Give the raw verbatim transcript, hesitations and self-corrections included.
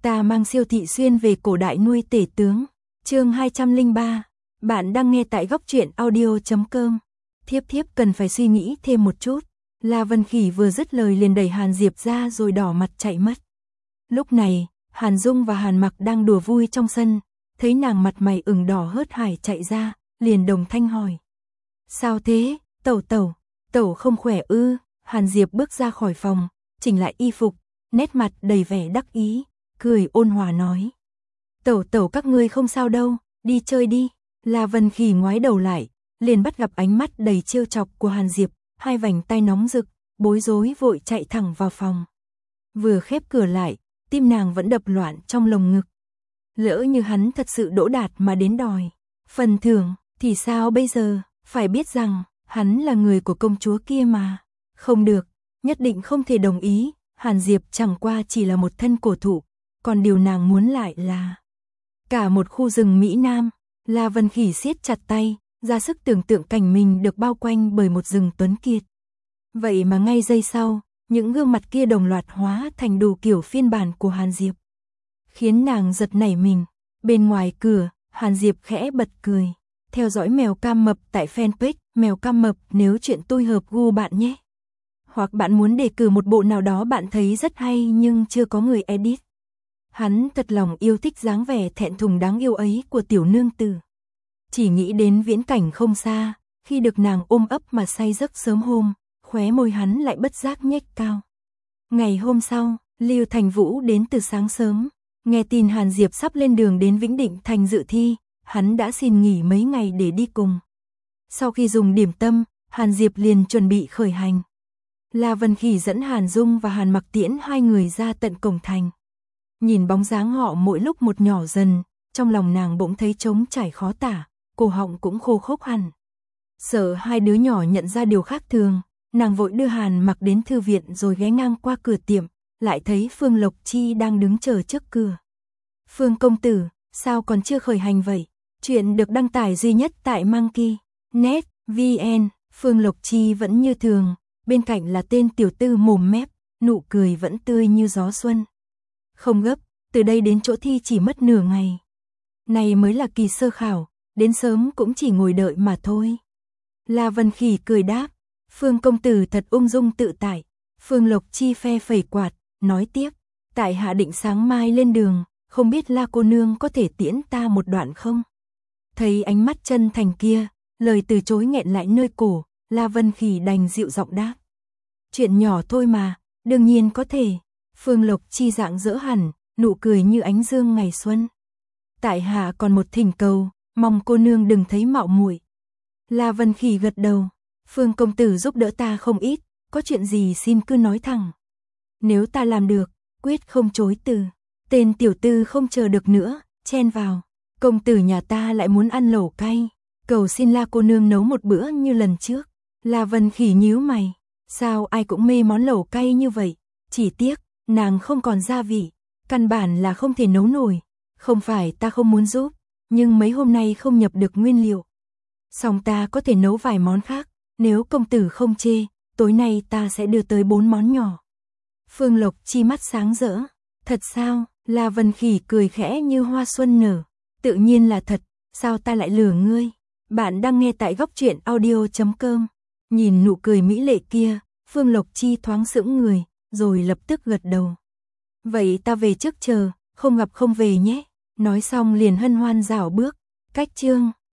Ta mang siêu thị xuyên về cổ đại nuôi tể tướng. Chương hai trăm lẻ ba. Bạn đang nghe tại góc truyện audio chấm com. Thiếp thiếp cần phải suy nghĩ thêm một chút. La Vân Khỉ vừa dứt lời liền đẩy Hàn Diệp ra rồi đỏ mặt chạy mất. Lúc này, Hàn Dung và Hàn Mặc đang đùa vui trong sân, thấy nàng mặt mày ửng đỏ hớt hải chạy ra, liền đồng thanh hỏi: "Sao thế, tẩu tẩu, tẩu không khỏe ư?" Hàn Diệp bước ra khỏi phòng, chỉnh lại y phục, nét mặt đầy vẻ đắc ý, cười ôn hòa nói: "Tẩu tẩu các ngươi không sao đâu, đi chơi đi." La Vân Khỉ ngoái đầu lại, liền bắt gặp ánh mắt đầy trêu chọc của Hàn Diệp, hai vành tay nóng rực, bối rối vội chạy thẳng vào phòng. Vừa khép cửa lại, tim nàng vẫn đập loạn trong lồng ngực. Lỡ như hắn thật sự đỗ đạt mà đến đòi phần thưởng, thì sao bây giờ? Phải biết rằng, hắn là người của công chúa kia mà. Không được, nhất định không thể đồng ý. Hàn Diệp chẳng qua chỉ là một thân cổ thụ, còn điều nàng muốn lại là cả một khu rừng Mỹ Nam. La Vân Khỉ siết chặt tay, ra sức tưởng tượng cảnh mình được bao quanh bởi một rừng tuấn kiệt. Vậy mà ngay giây sau, những gương mặt kia đồng loạt hóa thành đủ kiểu phiên bản của Hàn Diệp, khiến nàng giật nảy mình. Bên ngoài cửa, Hàn Diệp khẽ bật cười. Theo dõi Mèo Cam Mập tại fanpage Mèo Cam Mập nếu chuyện tôi hợp gu bạn nhé. Hoặc bạn muốn đề cử một bộ nào đó bạn thấy rất hay nhưng chưa có người edit. Hắn thật lòng yêu thích dáng vẻ thẹn thùng đáng yêu ấy của tiểu nương tử. Chỉ nghĩ đến viễn cảnh không xa, khi được nàng ôm ấp mà say giấc sớm hôm, khóe môi hắn lại bất giác nhếch cao. Ngày hôm sau, Lưu Thành Vũ đến từ sáng sớm, nghe tin Hàn Diệp sắp lên đường đến Vĩnh Định Thành dự thi, hắn đã xin nghỉ mấy ngày để đi cùng. Sau khi dùng điểm tâm, Hàn Diệp liền chuẩn bị khởi hành. La Vân Khỉ dẫn Hàn Dung và Hàn Mặc tiễn hai người ra tận cổng thành. Nhìn bóng dáng họ mỗi lúc một nhỏ dần, trong lòng nàng bỗng thấy trống trải khó tả, cổ họng cũng khô khốc hẳn. Sợ hai đứa nhỏ nhận ra điều khác thường, nàng vội đưa Hàn Mặc đến thư viện rồi ghé ngang qua cửa tiệm, lại thấy Phương Lộc Chi đang đứng chờ trước cửa. "Phương công tử, sao còn chưa khởi hành vậy?" Chuyện được đăng tải duy nhất tại Monkey net vn. Phương Lộc Chi vẫn như thường, bên cạnh là tên tiểu tư mồm mép, nụ cười vẫn tươi như gió xuân. "Không gấp, từ đây đến chỗ thi chỉ mất nửa ngày. Này mới là kỳ sơ khảo, đến sớm cũng chỉ ngồi đợi mà thôi." La Vân Khỉ cười đáp. "Phương công tử thật ung dung tự tại." Phương Lộc Chi phe phẩy quạt, nói tiếp: "Tại hạ định sáng mai lên đường, không biết La cô nương có thể tiễn ta một đoạn không?" Thấy ánh mắt chân thành kia, lời từ chối nghẹn lại nơi cổ, La Vân Khỉ đành dịu giọng đáp: "Chuyện nhỏ thôi mà, đương nhiên có thể." Phương Lộc Chi rạng rỡ hẳn, nụ cười như ánh dương ngày xuân. "Tại hạ còn một thỉnh cầu, mong cô nương đừng thấy mạo muội." La Vân Khỉ gật đầu. "Phương công tử giúp đỡ ta không ít, có chuyện gì xin cứ nói thẳng. Nếu ta làm được, quyết không chối từ." Tên tiểu tư không chờ được nữa, chen vào: "Công tử nhà ta lại muốn ăn lẩu cay, cầu xin La cô nương nấu một bữa như lần trước." La Vân Khỉ nhíu mày, sao ai cũng mê món lẩu cay như vậy, chỉ tiếc nàng không còn gia vị, căn bản là không thể nấu nổi. "Không phải ta không muốn giúp, nhưng mấy hôm nay không nhập được nguyên liệu. Song ta có thể nấu vài món khác, nếu công tử không chê, tối nay ta sẽ đưa tới bốn món nhỏ." Phương Lộc Chi mắt sáng rỡ. "Thật sao?" La Vân Khỉ cười khẽ như hoa xuân nở. "Tự nhiên là thật, sao ta lại lừa ngươi?" Bạn đang nghe tại góc truyện audio chấm com. Nhìn nụ cười mỹ lệ kia, Phương Lộc Chi thoáng sững người, rồi lập tức gật đầu. "Vậy ta về trước chờ, không gặp không về nhé." Nói xong liền hân hoan rảo bước, cách chương.